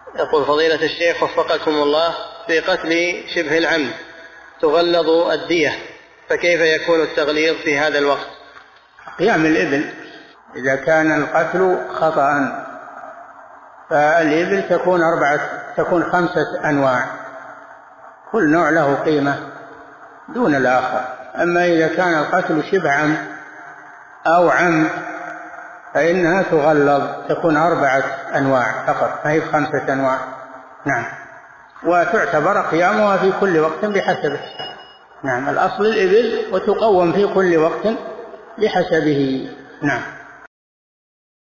يقول فضيلة الشيخ وفقكم الله، في قتل شبه العمد تغلظ الدية، فكيف يكون التغليظ في هذا الوقت؟ قيام الإبل إذا كان القتل خطأ فالإبل تكون 5 أنواع، كل نوع له قيمة دون الآخر. أما إذا كان القتل شبه عمد أو عمد فإنها تغلظ، تكون 4 أنواع فقط، فهي 5 أنواع. نعم. وتعتبر قيامها في كل وقت بحسبه. نعم. الأصل الإبل وتقوم في كل وقت بحسبه. نعم.